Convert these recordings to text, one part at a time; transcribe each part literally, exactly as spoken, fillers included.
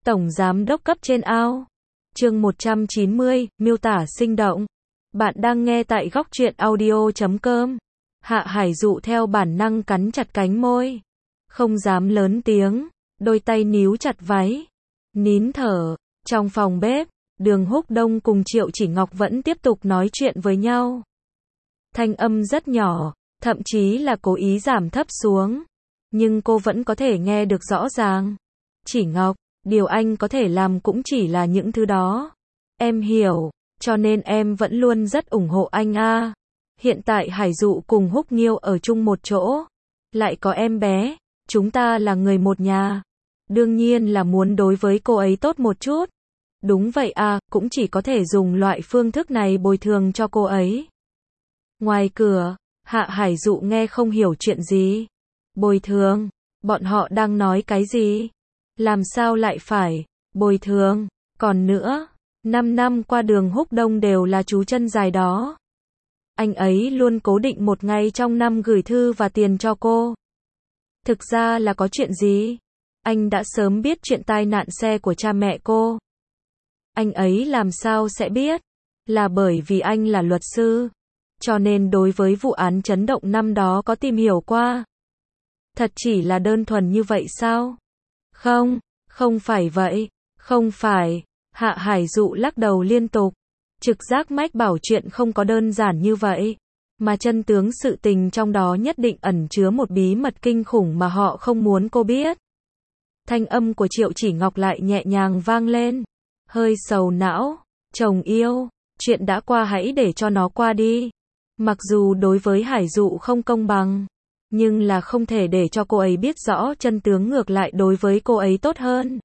Tổng Giám đốc cấp trên ao. Chương một trăm chín mươi, miêu tả sinh động. Bạn đang nghe tại góc truyện audio chấm com. Hạ Hải Dụ theo bản năng cắn chặt cánh môi. Không dám lớn tiếng, đôi tay níu chặt váy. Nín thở, trong phòng bếp, Đường Húc Đông cùng Triệu Chỉ Ngọc vẫn tiếp tục nói chuyện với nhau. Thanh âm rất nhỏ, thậm chí là cố ý giảm thấp xuống. Nhưng cô vẫn có thể nghe được rõ ràng. Chỉ Ngọc, điều anh có thể làm cũng chỉ là những thứ đó. Em hiểu, cho nên em vẫn luôn rất ủng hộ anh a. Hiện tại Hải Dụ cùng Húc Nghiêu ở chung một chỗ. Lại có em bé, chúng ta là người một nhà. Đương nhiên là muốn đối với cô ấy tốt một chút. Đúng vậy à, cũng chỉ có thể dùng loại phương thức này bồi thường cho cô ấy. Ngoài cửa, Hạ Hải Dụ nghe không hiểu chuyện gì. Bồi thường? Bọn họ đang nói cái gì? Làm sao lại phải bồi thường? Còn nữa, năm năm qua Đường Húc Đông đều là chú chân dài đó. Anh ấy luôn cố định một ngày trong năm gửi thư và tiền cho cô. Thực ra là có chuyện gì? Anh đã sớm biết chuyện tai nạn xe của cha mẹ cô. Anh ấy làm sao sẽ biết? Là bởi vì anh là luật sư. Cho nên đối với vụ án chấn động năm đó có tìm hiểu qua. Thật chỉ là đơn thuần như vậy sao? Không, không phải vậy, không phải. Hạ Hải Dụ lắc đầu liên tục. Trực giác mách bảo chuyện không có đơn giản như vậy. Mà chân tướng sự tình trong đó nhất định ẩn chứa một bí mật kinh khủng mà họ không muốn cô biết. Thanh âm của Triệu Chỉ Ngọc lại nhẹ nhàng vang lên. Hơi sầu não. Chồng yêu, chuyện đã qua hãy để cho nó qua đi. Mặc dù đối với Hải Dụ không công bằng. Nhưng là không thể để cho cô ấy biết rõ chân tướng, ngược lại đối với cô ấy tốt hơn.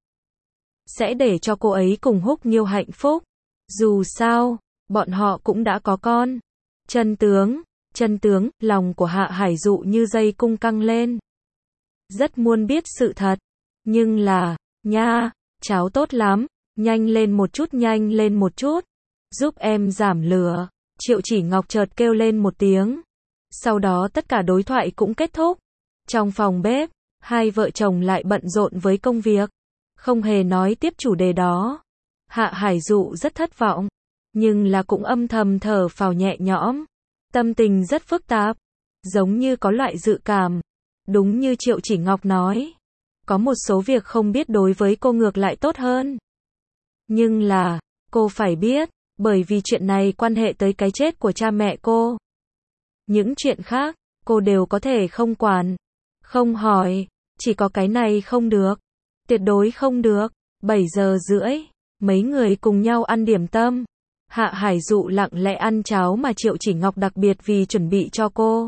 Sẽ để cho cô ấy cùng Húc Nghiêu hạnh phúc. Dù sao, bọn họ cũng đã có con. Chân tướng, chân tướng, lòng của Hạ Hải Dụ như dây cung căng lên. Rất muốn biết sự thật. Nhưng là, nha, cháu tốt lắm, nhanh lên một chút, nhanh lên một chút. Giúp em giảm lửa. Triệu Chỉ Ngọc chợt kêu lên một tiếng. Sau đó tất cả đối thoại cũng kết thúc. Trong phòng bếp, hai vợ chồng lại bận rộn với công việc. Không hề nói tiếp chủ đề đó. Hạ Hải Dụ rất thất vọng. Nhưng là cũng âm thầm thở phào nhẹ nhõm. Tâm tình rất phức tạp. Giống như có loại dự cảm. Đúng như Triệu Chỉ Ngọc nói. Có một số việc không biết đối với cô ngược lại tốt hơn. Nhưng là, cô phải biết. Bởi vì chuyện này quan hệ tới cái chết của cha mẹ cô. Những chuyện khác, cô đều có thể không quản. Không hỏi. Chỉ có cái này không được. Tuyệt đối không được. bảy giờ rưỡi. Mấy người cùng nhau ăn điểm tâm. Hạ Hải Dụ lặng lẽ ăn cháo mà Triệu Chỉ Ngọc đặc biệt vì chuẩn bị cho cô.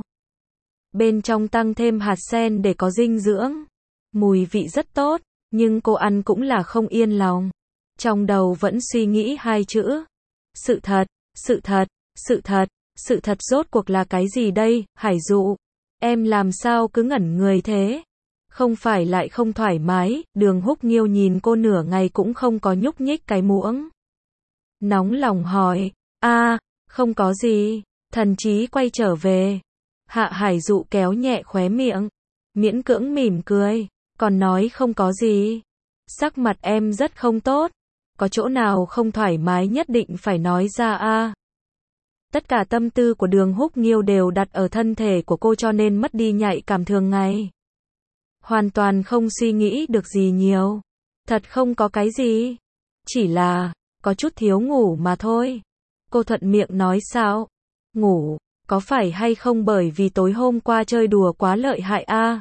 Bên trong tăng thêm hạt sen để có dinh dưỡng. Mùi vị rất tốt. Nhưng cô ăn cũng là không yên lòng. Trong đầu vẫn suy nghĩ hai chữ. Sự thật, sự thật, sự thật. Sự thật rốt cuộc là cái gì đây, Hải Dụ? Em làm sao cứ ngẩn người thế? Không phải lại không thoải mái? Đường Húc Nghiêu nhìn cô nửa ngày cũng không có nhúc nhích cái muỗng. Nóng lòng hỏi. A, à, không có gì. Thần trí quay trở về. Hạ Hải Dụ kéo nhẹ khóe miệng. Miễn cưỡng mỉm cười. Còn nói không có gì. Sắc mặt em rất không tốt. Có chỗ nào không thoải mái nhất định phải nói ra a. À. Tất cả tâm tư của Đường Húc Nghiêu đều đặt ở thân thể của cô cho nên mất đi nhạy cảm thường ngày. Hoàn toàn không suy nghĩ được gì nhiều. Thật không có cái gì. Chỉ là, có chút thiếu ngủ mà thôi. Cô thuận miệng nói sao? Ngủ, có phải hay không bởi vì tối hôm qua chơi đùa quá lợi hại a? À?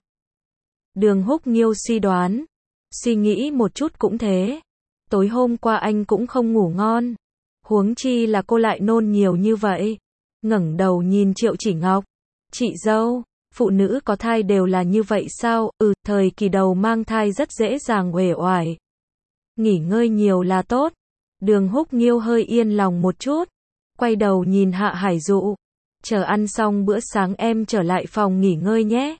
Đường Húc Nghiêu suy đoán. Suy nghĩ một chút cũng thế. Tối hôm qua anh cũng không ngủ ngon. Huống chi là cô lại nôn nhiều như vậy. Ngẩng đầu nhìn Triệu Chỉ Ngọc. Chị dâu, phụ nữ có thai đều là như vậy sao? Ừ, thời kỳ đầu mang thai rất dễ dàng uể oải. Nghỉ ngơi nhiều là tốt. Đường Húc Nghiêu hơi yên lòng một chút. Quay đầu nhìn Hạ Hải Dụ. Chờ ăn xong bữa sáng em trở lại phòng nghỉ ngơi nhé.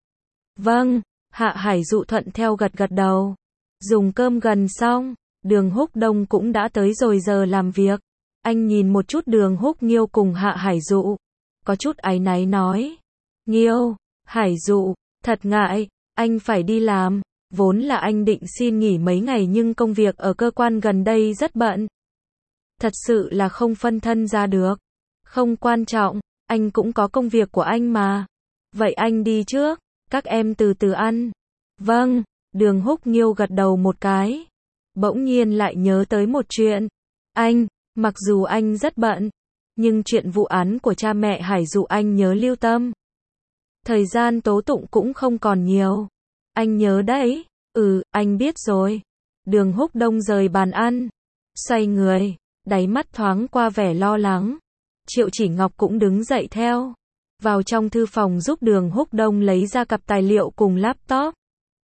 Vâng, Hạ Hải Dụ thuận theo gật gật đầu. Dùng cơm gần xong. Đường Húc Đông cũng đã tới rồi giờ làm việc. Anh nhìn một chút Đường Húc Nghiêu cùng Hạ Hải Dụ. Có chút áy náy nói. Nghiêu, Hải Dụ, thật ngại, anh phải đi làm. Vốn là anh định xin nghỉ mấy ngày nhưng công việc ở cơ quan gần đây rất bận. Thật sự là không phân thân ra được. Không quan trọng, anh cũng có công việc của anh mà. Vậy anh đi trước, các em từ từ ăn. Vâng, Đường Húc Nghiêu gật đầu một cái. Bỗng nhiên lại nhớ tới một chuyện. Anh, mặc dù anh rất bận, nhưng chuyện vụ án của cha mẹ Hải Dụ anh nhớ lưu tâm. Thời gian tố tụng cũng không còn nhiều. Anh nhớ đấy. Ừ, anh biết rồi. Đường Húc Đông rời bàn ăn, xoay người, đáy mắt thoáng qua vẻ lo lắng. Triệu Chỉ Ngọc cũng đứng dậy theo, vào trong thư phòng giúp Đường Húc Đông lấy ra cặp tài liệu cùng laptop.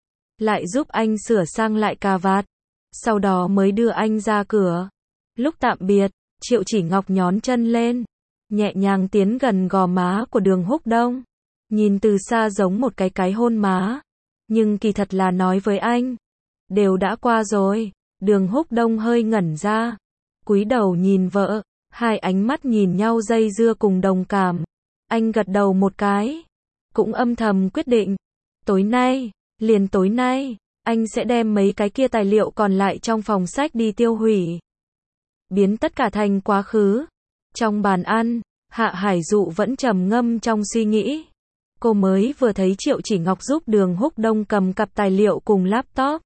Lại giúp anh sửa sang lại cà vạt, sau đó mới đưa anh ra cửa. Lúc tạm biệt, Triệu Chỉ Ngọc nhón chân lên, nhẹ nhàng tiến gần gò má của Đường Húc Đông. Nhìn từ xa giống một cái cái hôn má, nhưng kỳ thật là nói với anh, đều đã qua rồi. Đường Húc Đông hơi ngẩn ra, cúi đầu nhìn vợ, hai ánh mắt nhìn nhau dây dưa cùng đồng cảm. Anh gật đầu một cái, cũng âm thầm quyết định, tối nay, liền tối nay, anh sẽ đem mấy cái kia tài liệu còn lại trong phòng sách đi tiêu hủy, biến tất cả thành quá khứ. Trong bàn ăn, Hạ Hải Dụ vẫn trầm ngâm trong suy nghĩ. Cô mới vừa thấy Triệu Chỉ Ngọc giúp Đường Húc Đông cầm cặp tài liệu cùng laptop,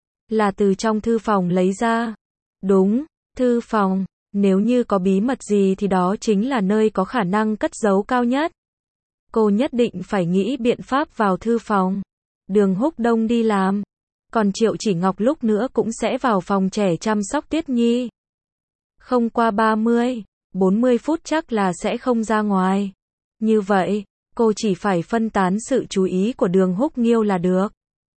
là từ trong thư phòng lấy ra. Đúng, thư phòng, nếu như có bí mật gì thì đó chính là nơi có khả năng cất giấu cao nhất. Cô nhất định phải nghĩ biện pháp vào thư phòng. Đường Húc Đông đi làm, còn Triệu Chỉ Ngọc lúc nữa cũng sẽ vào phòng trẻ chăm sóc Tuyết Nhi. Không qua ba mươi, bốn mươi phút chắc là sẽ không ra ngoài. Như vậy, cô chỉ phải phân tán sự chú ý của Đường Húc Nghiêu là được.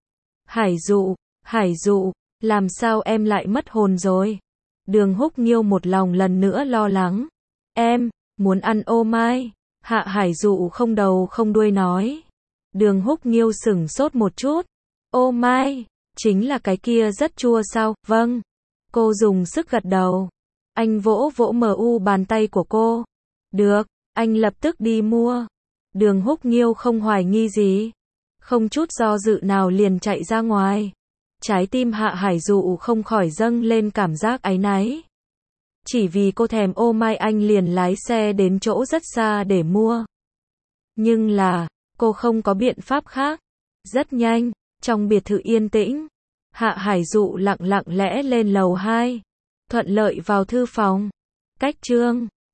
Hải Dụ, Hải Dụ, làm sao em lại mất hồn rồi? Đường Húc Nghiêu một lòng lần nữa lo lắng. Em, muốn ăn ô mai. Hạ Hải Dụ không đầu không đuôi nói. Đường Húc Nghiêu sửng sốt một chút. Ô mai, chính là cái kia rất chua sao? Vâng. Cô dùng sức gật đầu. Anh vỗ vỗ mờ u bàn tay của cô. Được, anh lập tức đi mua. Đường Húc Nghiêu không hoài nghi gì, không chút do dự nào liền chạy ra ngoài. Trái tim Hạ Hải Dụ không khỏi dâng lên cảm giác áy náy. Chỉ vì cô thèm ô mai anh liền lái xe đến chỗ rất xa để mua. Nhưng là, cô không có biện pháp khác. Rất nhanh, trong biệt thự yên tĩnh, Hạ Hải Dụ lặng lặng lẽ lên lầu hai, thuận lợi vào thư phòng. Cách chương